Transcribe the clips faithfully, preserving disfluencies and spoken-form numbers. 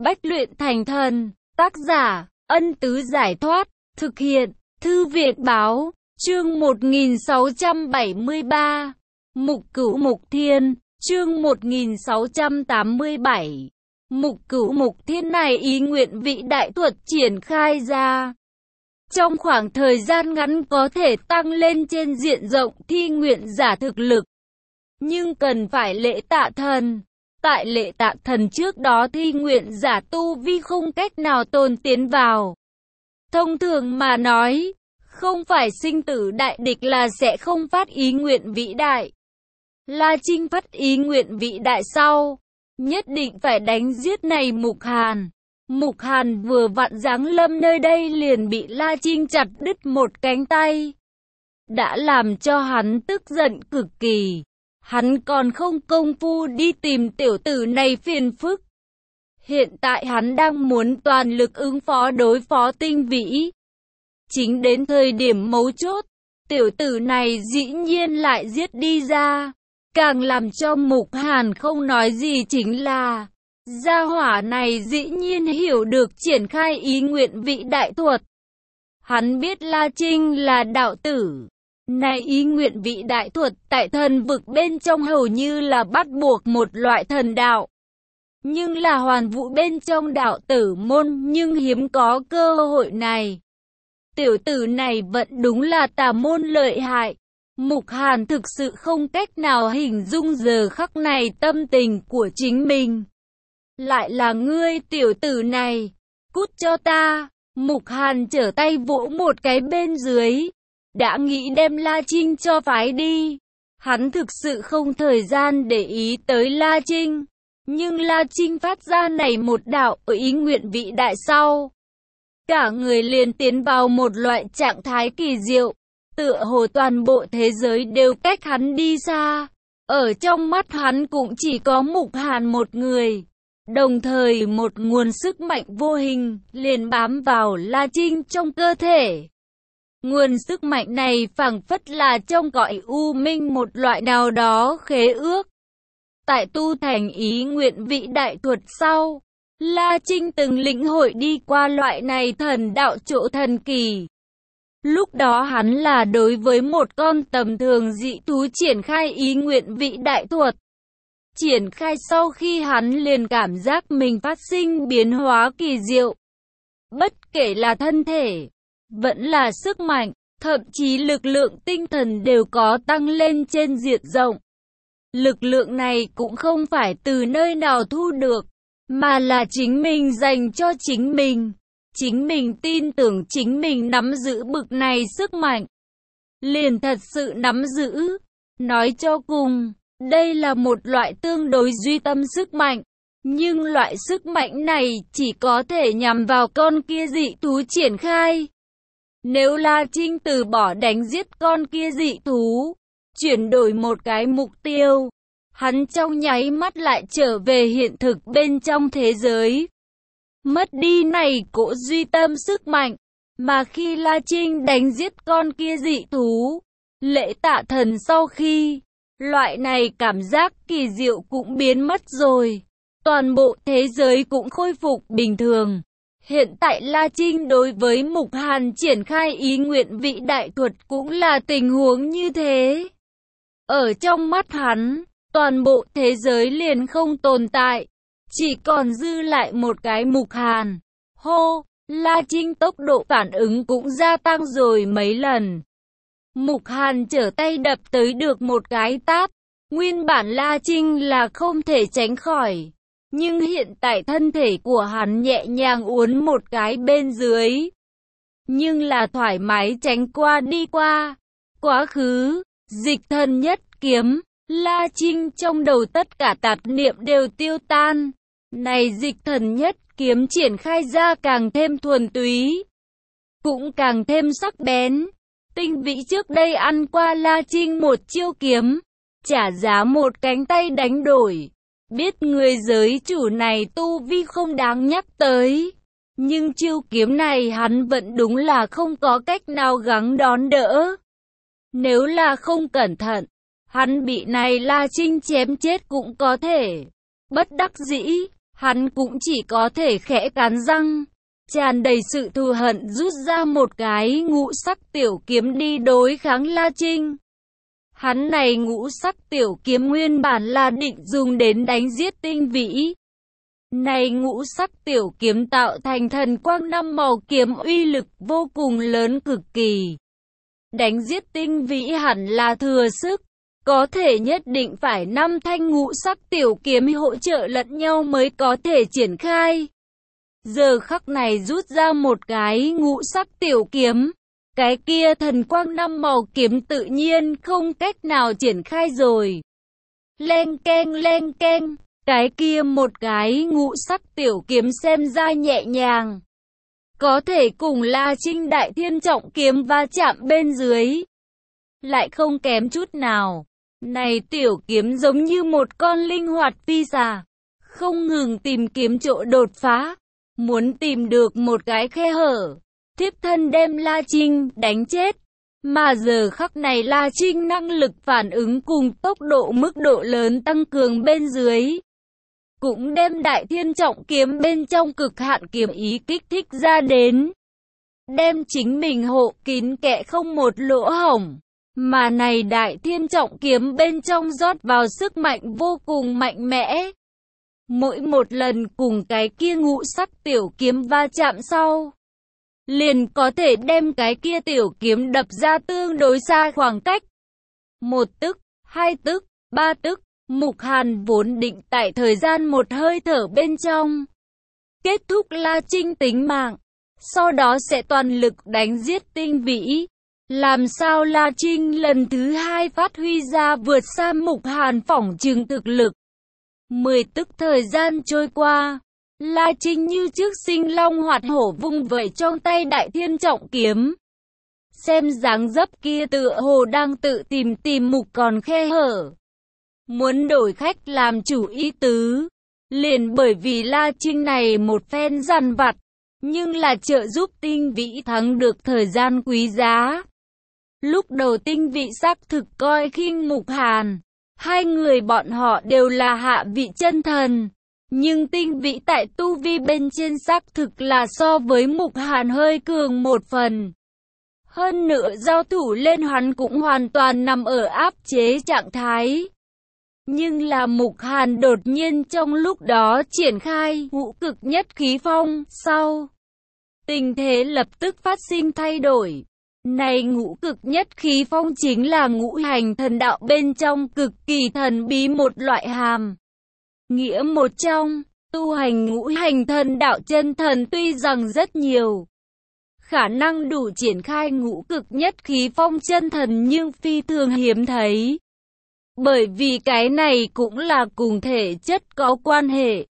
Bách luyện thành thần. Tác giả, Ân Tứ Giải Thoát. Thực hiện, Thư viện Báo. Chương một nghìn sáu trăm bảy mươi ba. Mục Cửu Mục Thiên. Chương một nghìn sáu trăm tám mươi bảy. Mục Cửu Mục Thiên này ý nguyện vị đại thuật triển khai ra. Trong khoảng thời gian ngắn có thể tăng lên trên diện rộng thi nguyện giả thực lực. Nhưng cần phải lễ tạ thần. Tại lễ tạ thần trước đó thi nguyện giả tu vi không cách nào tôn tiến vào. Thông thường mà nói, không phải sinh tử đại địch là sẽ không phát ý nguyện vĩ đại. La Trinh phát ý nguyện vĩ đại sau, nhất định phải đánh giết này Mục Hàn. Mục Hàn vừa vặn giáng lâm nơi đây liền bị La Trinh chặt đứt một cánh tay. Đã làm cho hắn tức giận cực kỳ. Hắn còn không công phu đi tìm tiểu tử này phiền phức. Hiện tại hắn đang muốn toàn lực ứng phó đối phó Tinh Vĩ. Chính đến thời điểm mấu chốt, tiểu tử này dĩ nhiên lại giết đi ra. Càng làm cho Mục Hàn không nói gì chính là, gia hỏa này dĩ nhiên hiểu được triển khai ý nguyện vị đại thuật. Hắn biết La Trinh là đạo tử. Này ý nguyện vị đại thuật tại thần vực bên trong hầu như là bắt buộc một loại thần đạo. Nhưng là hoàn vũ bên trong đạo tử môn nhưng hiếm có cơ hội này. Tiểu tử này vẫn đúng là tà môn lợi hại. Mục Hàn thực sự không cách nào hình dung giờ khắc này tâm tình của chính mình. Lại là ngươi tiểu tử này, cút cho ta. Mục Hàn trở tay vỗ một cái bên dưới. Đã nghĩ đem La Trinh cho phái đi. Hắn thực sự không thời gian để ý tới La Trinh. Nhưng La Trinh phát ra này một đạo ý nguyện vị đại sau. Cả người liền tiến vào một loại trạng thái kỳ diệu. Tựa hồ toàn bộ thế giới đều cách hắn đi xa. Ở trong mắt hắn cũng chỉ có Mục Hàn một người. Đồng thời một nguồn sức mạnh vô hình liền bám vào La Trinh trong cơ thể. Nguồn sức mạnh này phảng phất là trong cõi u minh một loại nào đó khế ước. Tại tu thành ý nguyện vị đại thuật sau, La Trinh từng lĩnh hội đi qua loại này thần đạo chỗ thần kỳ. Lúc đó hắn là đối với một con tầm thường dị thú triển khai ý nguyện vị đại thuật. Triển khai sau khi hắn liền cảm giác mình phát sinh biến hóa kỳ diệu. Bất kể là thân thể, vẫn là sức mạnh, thậm chí lực lượng tinh thần đều có tăng lên trên diện rộng. Lực lượng này cũng không phải từ nơi nào thu được, mà là chính mình dành cho chính mình. Chính mình tin tưởng chính mình nắm giữ bực này sức mạnh. Liền thật sự nắm giữ. Nói cho cùng, đây là một loại tương đối duy tâm sức mạnh. Nhưng loại sức mạnh này chỉ có thể nhằm vào con kia dị thú triển khai. Nếu La Trinh từ bỏ đánh giết con kia dị thú, chuyển đổi một cái mục tiêu, hắn trong nháy mắt lại trở về hiện thực bên trong thế giới. Mất đi này cỗ duy tâm sức mạnh, mà khi La Trinh đánh giết con kia dị thú, lễ tạ thần sau khi, loại này cảm giác kỳ diệu cũng biến mất rồi. Toàn bộ thế giới cũng khôi phục bình thường. Hiện tại La Trinh đối với Mục Hàn triển khai ý nguyện vị đại thuật cũng là tình huống như thế. Ở trong mắt hắn, toàn bộ thế giới liền không tồn tại. Chỉ còn dư lại một cái Mục Hàn. Hô, La Trinh tốc độ phản ứng cũng gia tăng rồi mấy lần. Mục Hàn trở tay đập tới được một cái tát. Nguyên bản La Trinh là không thể tránh khỏi. Nhưng hiện tại thân thể của hắn nhẹ nhàng uốn một cái bên dưới. Nhưng là thoải mái tránh qua đi qua. Quá khứ, dịch thần nhất kiếm. La Trinh trong đầu tất cả tạp niệm đều tiêu tan. Này dịch thần nhất kiếm triển khai ra càng thêm thuần túy, cũng càng thêm sắc bén. Tinh Vĩ trước đây ăn qua La Trinh một chiêu kiếm, trả giá một cánh tay đánh đổi. Biết người giới chủ này tu vi không đáng nhắc tới. Nhưng chiêu kiếm này hắn vẫn đúng là không có cách nào gắng đón đỡ. Nếu là không cẩn thận, hắn bị này La Trinh chém chết cũng có thể. Bất đắc dĩ, Hắn cũng chỉ có thể khẽ cắn răng, tràn đầy sự thù hận rút ra một cái ngũ sắc tiểu kiếm đi đối kháng La Trinh. Hắn này ngũ sắc tiểu kiếm nguyên bản là định dùng đến đánh giết Tinh Vĩ. Này ngũ sắc tiểu kiếm tạo thành thần quang năm màu kiếm uy lực vô cùng lớn cực kỳ. Đánh giết Tinh Vĩ hẳn là thừa sức, có thể nhất định phải năm thanh ngũ sắc tiểu kiếm hỗ trợ lẫn nhau mới có thể triển khai. Giờ khắc này rút ra một cái ngũ sắc tiểu kiếm, cái kia thần quang năm màu kiếm tự nhiên không cách nào triển khai rồi. Leng keng leng keng, cái kia một cái ngũ sắc tiểu kiếm xem ra nhẹ nhàng, có thể cùng La Trinh đại thiên trọng kiếm va chạm bên dưới, lại không kém chút nào. Này tiểu kiếm giống như một con linh hoạt phi xà, không ngừng tìm kiếm chỗ đột phá, muốn tìm được một cái khe hở, tiếp thân đem La Trinh đánh chết. Mà giờ khắc này La Trinh năng lực phản ứng cùng tốc độ mức độ lớn tăng cường bên dưới, cũng đem đại thiên trọng kiếm bên trong cực hạn kiếm ý kích thích ra đến, đem chính mình hộ kín kẽ không một lỗ hổng. Mà này đại thiên trọng kiếm bên trong rót vào sức mạnh vô cùng mạnh mẽ. Mỗi một lần cùng cái kia ngũ sắc tiểu kiếm va chạm sau, liền có thể đem cái kia tiểu kiếm đập ra tương đối xa khoảng cách. Một tức, hai tức, ba tức, Mục Hàn vốn định tại thời gian một hơi thở bên trong kết thúc La Trinh tính mạng, sau đó sẽ toàn lực đánh giết Tinh Vĩ. Làm sao La Trinh lần thứ hai phát huy ra vượt xa Mục Hàn phỏng chừng thực lực. Mười tức thời gian trôi qua, La Trinh như trước sinh long hoạt hổ vung vẩy trong tay đại thiên trọng kiếm. Xem dáng dấp kia tựa hồ đang tự tìm tìm mục còn khe hở, muốn đổi khách làm chủ ý tứ. Liền bởi vì La Trinh này một phen dằn vặt, nhưng là trợ giúp Tinh Vĩ thắng được thời gian quý giá. Lúc đầu Tinh Vĩ xác thực coi khinh Mục Hàn, hai người bọn họ đều là hạ vị chân thần, nhưng Tinh Vĩ tại tu vi bên trên xác thực là so với Mục Hàn hơi cường một phần. Hơn nữa giao thủ lên hắn cũng hoàn toàn nằm ở áp chế trạng thái. Nhưng là Mục Hàn đột nhiên trong lúc đó triển khai ngũ cực nhất khí phong sau, tình thế lập tức phát sinh thay đổi. Này ngũ cực nhất khí phong chính là ngũ hành thần đạo bên trong cực kỳ thần bí một loại hàm nghĩa một trong. Tu hành ngũ hành thần đạo chân thần tuy rằng rất nhiều, khả năng đủ triển khai ngũ cực nhất khí phong chân thần nhưng phi thường hiếm thấy. Bởi vì cái này cũng là cùng thể chất có quan hệ.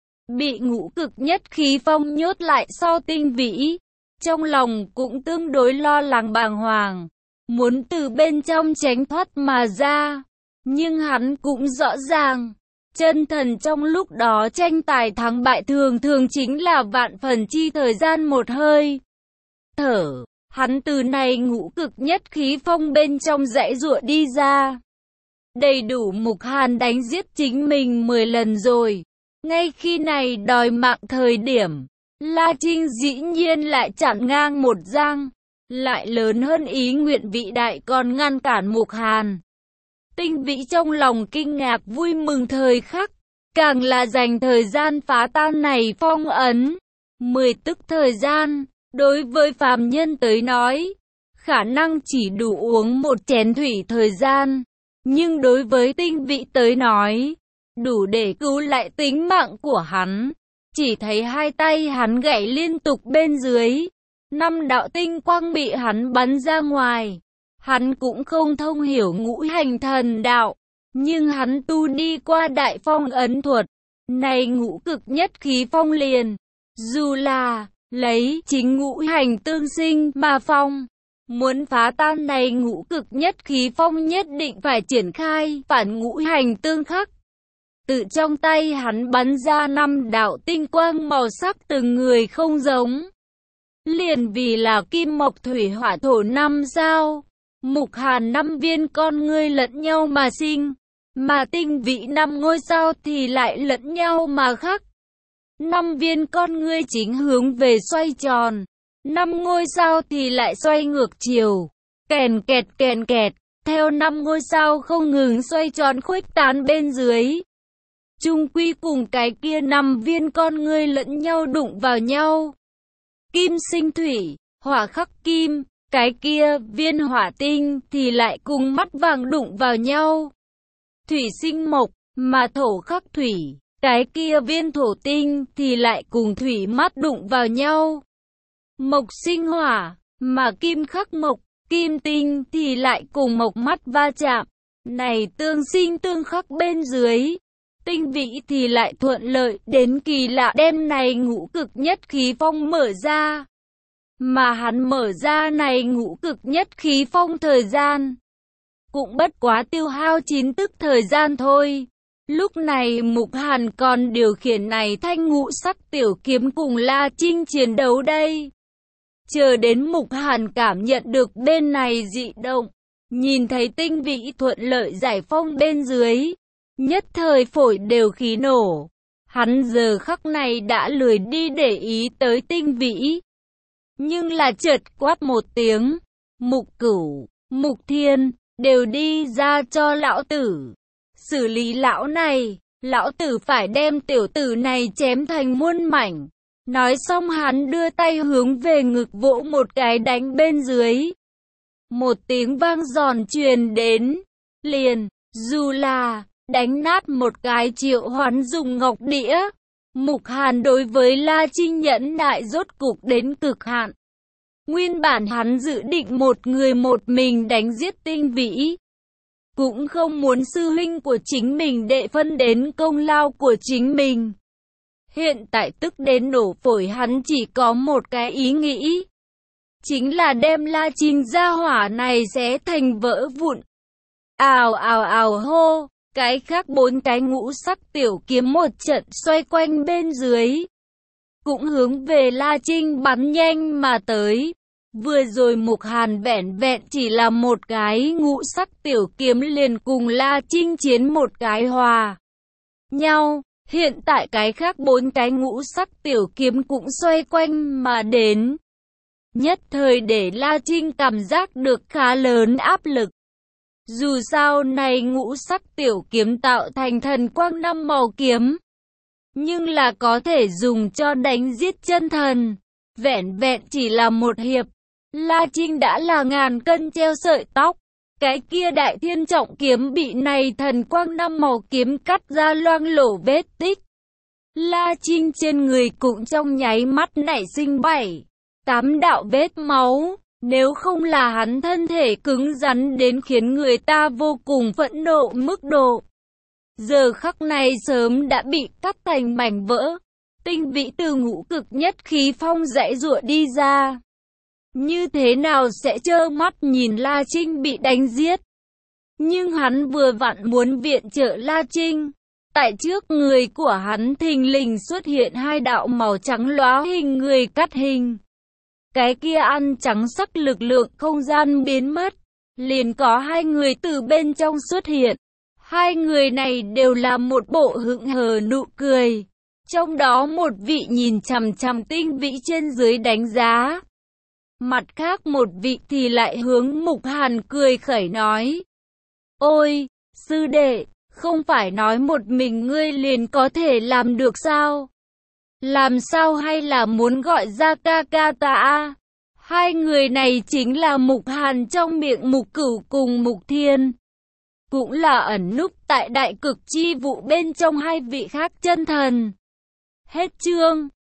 Bị ngũ cực nhất khí phong nhốt lại sau Tinh Vĩ, trong lòng cũng tương đối lo lắng bàng hoàng, muốn từ bên trong tránh thoát mà ra. Nhưng hắn cũng rõ ràng, chân thần trong lúc đó tranh tài thắng bại thường thường chính là vạn phần chi thời gian một hơi thở. Hắn từ này ngũ cực nhất khí phong bên trong dãy giụa đi ra, đầy đủ Mục Hàn đánh giết chính mình mười lần rồi. Ngay khi này đòi mạng thời điểm, La Trinh dĩ nhiên lại chặn ngang một giang, lại lớn hơn ý nguyện vĩ đại còn ngăn cản Mục Hàn. Tinh Vĩ trong lòng kinh ngạc vui mừng thời khắc, càng là dành thời gian phá tan này phong ấn. Mười tức thời gian, đối với phàm nhân tới nói, khả năng chỉ đủ uống một chén thủy thời gian, nhưng đối với Tinh Vĩ tới nói, đủ để cứu lại tính mạng của hắn. Chỉ thấy hai tay hắn gãy liên tục bên dưới, năm đạo tinh quang bị hắn bắn ra ngoài. Hắn cũng không thông hiểu ngũ hành thần đạo, nhưng hắn tu đi qua đại phong ấn thuật, này ngũ cực nhất khí phong liền, dù là lấy chính ngũ hành tương sinh mà phong, muốn phá tan này ngũ cực nhất khí phong nhất định phải triển khai phản ngũ hành tương khắc. Tự trong tay hắn bắn ra năm đạo tinh quang màu sắc từng người không giống, liền vì là kim mộc thủy hỏa thổ năm sao. Mục Hàn năm viên con ngươi lẫn nhau mà sinh, mà Tinh Vĩ năm ngôi sao thì lại lẫn nhau mà khắc. Năm viên con ngươi chính hướng về xoay tròn. Năm ngôi sao thì lại xoay ngược chiều. Kèn kẹt kèn kẹt, theo năm ngôi sao không ngừng xoay tròn khuếch tán bên dưới. Chung quy cùng cái kia năm viên con ngươi lẫn nhau đụng vào nhau. Kim sinh thủy, hỏa khắc kim, cái kia viên hỏa tinh thì lại cùng mắt vàng đụng vào nhau. Thủy sinh mộc, mà thổ khắc thủy, cái kia viên thổ tinh thì lại cùng thủy mắt đụng vào nhau. Mộc sinh hỏa, mà kim khắc mộc, kim tinh thì lại cùng mộc mắt va chạm. Này tương sinh tương khắc bên dưới. Tinh vĩ thì lại thuận lợi đến kỳ lạ đêm này ngũ cực nhất khí phong mở ra. Mà hắn mở ra này ngũ cực nhất khí phong thời gian. Cũng bất quá tiêu hao chín tức thời gian thôi. Lúc này Mục Hàn còn điều khiển này thanh ngũ sắc tiểu kiếm cùng La Trinh chiến đấu đây. Chờ đến Mục Hàn cảm nhận được bên này dị động. Nhìn thấy tinh vĩ thuận lợi giải phong bên dưới. Nhất thời phổi đều khí nổ. Hắn giờ khắc này đã lười đi để ý tới tinh vĩ. Nhưng là chợt quát một tiếng. Mục Cửu, Mục Thiên, đều đi ra cho lão tử. Xử lý lão này, lão tử phải đem tiểu tử này chém thành muôn mảnh. Nói xong hắn đưa tay hướng về ngực vỗ một cái đánh bên dưới. Một tiếng vang giòn truyền đến. Liền, dù là đánh nát một cái triệu hoán dùng ngọc đĩa. Mục Hàn đối với La Trinh nhẫn nại rốt cục đến cực hạn. Nguyên bản hắn dự định một người một mình đánh giết tinh vĩ. Cũng không muốn sư huynh của chính mình đệ phân đến công lao của chính mình. Hiện tại tức đến nổ phổi hắn chỉ có một cái ý nghĩ. Chính là đem La Trinh ra hỏa này xé thành vỡ vụn. Ào ào ào hô. Cái khác bốn cái ngũ sắc tiểu kiếm một trận xoay quanh bên dưới. Cũng hướng về La Trinh bắn nhanh mà tới. Vừa rồi Mục Hàn vẻn vẹn chỉ là một cái ngũ sắc tiểu kiếm liền cùng La Trinh chiến một cái hòa nhau. Hiện tại cái khác bốn cái ngũ sắc tiểu kiếm cũng xoay quanh mà đến. Nhất thời để La Trinh cảm giác được khá lớn áp lực. Dù sao này ngũ sắc tiểu kiếm tạo thành thần quang năm màu kiếm. Nhưng là có thể dùng cho đánh giết chân thần. Vẻn vẹn chỉ là một hiệp. La Trinh đã là ngàn cân treo sợi tóc. Cái kia đại thiên trọng kiếm bị này thần quang năm màu kiếm cắt ra loang lổ vết tích. La Trinh trên người cũng trong nháy mắt nảy sinh bảy, tám đạo vết máu. Nếu không là hắn thân thể cứng rắn đến khiến người ta vô cùng phẫn nộ mức độ. Giờ khắc này sớm đã bị cắt thành mảnh vỡ. Tinh vĩ từ ngũ cực nhất khí phong giãy giụa đi ra. Như thế nào sẽ trơ mắt nhìn La Trinh bị đánh giết. Nhưng hắn vừa vặn muốn viện trợ La Trinh. Tại trước người của hắn thình lình xuất hiện hai đạo màu trắng lóa hình người cắt hình. Cái kia ăn trắng sắc lực lượng không gian biến mất. Liền có hai người từ bên trong xuất hiện. Hai người này đều là một bộ hững hờ nụ cười. Trong đó một vị nhìn chằm chằm tinh vĩ trên dưới đánh giá. Mặt khác một vị thì lại hướng Mục Hàn cười khẩy nói. Ôi, sư đệ, không phải nói một mình ngươi liền có thể làm được sao? Làm sao hay là muốn gọi ra ca ca ta a? Hai người này chính là Mục Hàn trong miệng Mục Cửu cùng Mục Thiên. Cũng là ẩn núp tại đại cực chi vụ bên trong hai vị khác chân thần. Hết chương.